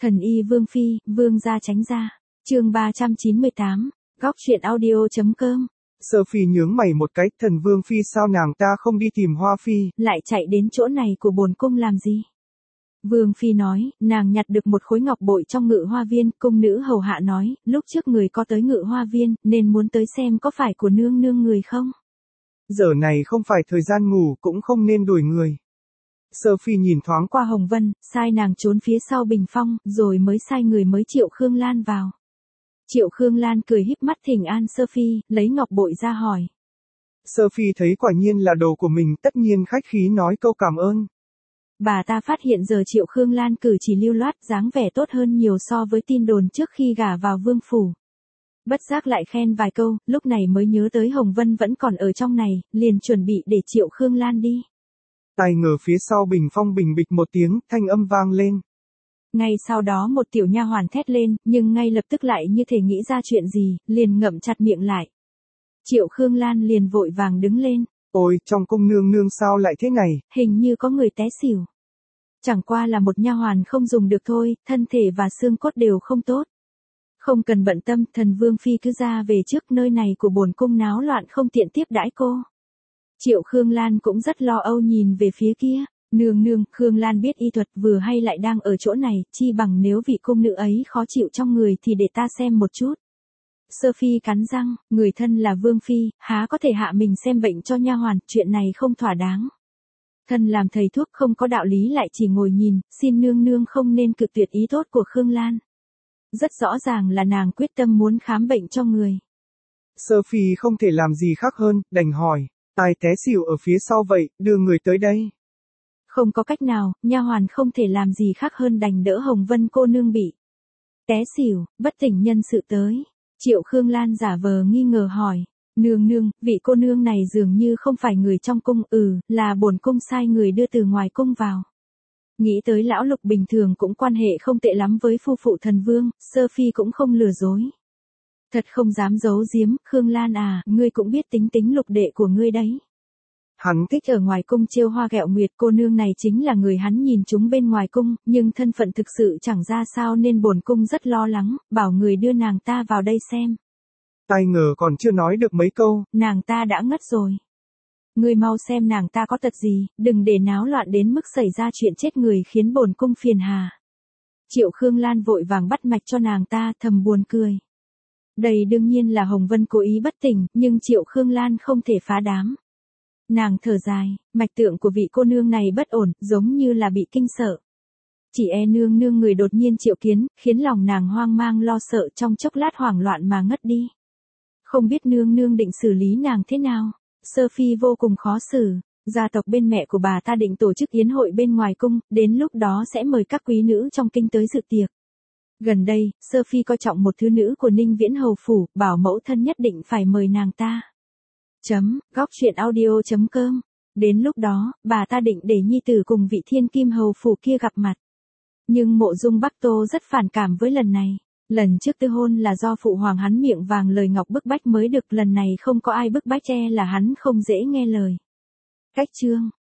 Thần y Vương Phi, Vương gia tránh ra. Chương 398, góc truyện audio.com. Sophie nhướng mày một cái, thần Vương Phi sao nàng ta không đi tìm Hoa Phi, lại chạy đến chỗ này của bổn cung làm gì? Vương Phi nói, nàng nhặt được một khối ngọc bội trong ngự hoa viên, cung nữ hầu hạ nói, lúc trước người có tới ngự hoa viên, nên muốn tới xem có phải của nương nương người không? Giờ này không phải thời gian ngủ, cũng không nên đuổi người. Sophie nhìn thoáng qua Hồng Vân, sai nàng trốn phía sau bình phong, rồi mới sai người mới Triệu Khương Lan vào. Triệu Khương Lan cười híp mắt thỉnh an Sophie, lấy ngọc bội ra hỏi. Sophie thấy quả nhiên là đồ của mình, tất nhiên khách khí nói câu cảm ơn. Bà ta phát hiện giờ Triệu Khương Lan cử chỉ lưu loát, dáng vẻ tốt hơn nhiều so với tin đồn trước khi gả vào vương phủ. Bất giác lại khen vài câu, lúc này mới nhớ tới Hồng Vân vẫn còn ở trong này, liền chuẩn bị để Triệu Khương Lan đi. Tài ngờ phía sau bình phong bình bịch một tiếng, thanh âm vang lên. Ngay sau đó một tiểu nha hoàn thét lên, nhưng ngay lập tức lại như thể nghĩ ra chuyện gì, liền ngậm chặt miệng lại. Triệu Khương Lan liền vội vàng đứng lên. Ôi, trong cung nương nương sao lại thế này? Hình như có người té xỉu. Chẳng qua là một nha hoàn không dùng được thôi, thân thể và xương cốt đều không tốt. Không cần bận tâm, thần Vương Phi cứ ra về trước, nơi này của bổn cung náo loạn không tiện tiếp đãi cô. Triệu Khương Lan cũng rất lo âu nhìn về phía kia. Nương nương, Khương Lan biết y thuật vừa hay lại đang ở chỗ này, chi bằng nếu vị cung nữ ấy khó chịu trong người thì để ta xem một chút. Sophie cắn răng, người thân là Vương Phi, há có thể hạ mình xem bệnh cho nha hoàn, chuyện này không thỏa đáng. Thân làm thầy thuốc không có đạo lý lại chỉ ngồi nhìn, xin nương nương không nên cự tuyệt ý tốt của Khương Lan. Rất rõ ràng là nàng quyết tâm muốn khám bệnh cho người. Sophie không thể làm gì khác hơn, đành hỏi, ai té xỉu ở phía sau vậy, đưa người tới đây. Không có cách nào, nha hoàn không thể làm gì khác hơn đành đỡ Hồng Vân cô nương bị té xỉu, bất tỉnh nhân sự tới. Triệu Khương Lan giả vờ nghi ngờ hỏi, nương nương, vị cô nương này dường như không phải người trong cung, là bổn cung sai người đưa từ ngoài cung vào. Nghĩ tới lão Lục bình thường cũng quan hệ không tệ lắm với phu phụ thần vương, Sophie cũng không lừa dối. Thật không dám giấu giếm, Khương Lan à, ngươi cũng biết tính tính Lục đệ của ngươi đấy. Hắn thích ở ngoài cung trêu hoa ghẹo nguyệt, cô nương này chính là người hắn nhìn chúng bên ngoài cung, nhưng thân phận thực sự chẳng ra sao nên bổn cung rất lo lắng, bảo người đưa nàng ta vào đây xem. Ai ngờ còn chưa nói được mấy câu, nàng ta đã ngất rồi. Ngươi mau xem nàng ta có tật gì, đừng để náo loạn đến mức xảy ra chuyện chết người khiến bổn cung phiền hà. Triệu Khương Lan vội vàng bắt mạch cho nàng ta, thầm buồn cười. Đây đương nhiên là Hồng Vân cố ý bất tỉnh, nhưng Triệu Khương Lan không thể phá đám. Nàng thở dài, mạch tượng của vị cô nương này bất ổn, giống như là bị kinh sợ. Chỉ nương nương người đột nhiên triệu kiến, khiến lòng nàng hoang mang lo sợ, trong chốc lát hoảng loạn mà ngất đi. Không biết nương nương định xử lý nàng thế nào. Sophie vô cùng khó xử. Gia tộc bên mẹ của bà ta định tổ chức yến hội bên ngoài cung, đến lúc đó sẽ mời các quý nữ trong kinh tới dự tiệc. Gần đây, Sophie coi trọng một thứ nữ của Ninh Viễn hầu phủ, bảo mẫu thân nhất định phải mời nàng ta. Góc truyện audio.com. Đến lúc đó, bà ta định để nhi tử cùng vị thiên kim hầu phủ kia gặp mặt. Nhưng Mộ Dung Bắc Tô rất phản cảm với lần này. Lần trước tư hôn là do phụ hoàng hắn miệng vàng lời ngọc bức bách mới được, lần này không có ai bức bách, là hắn không dễ nghe lời. Cách chương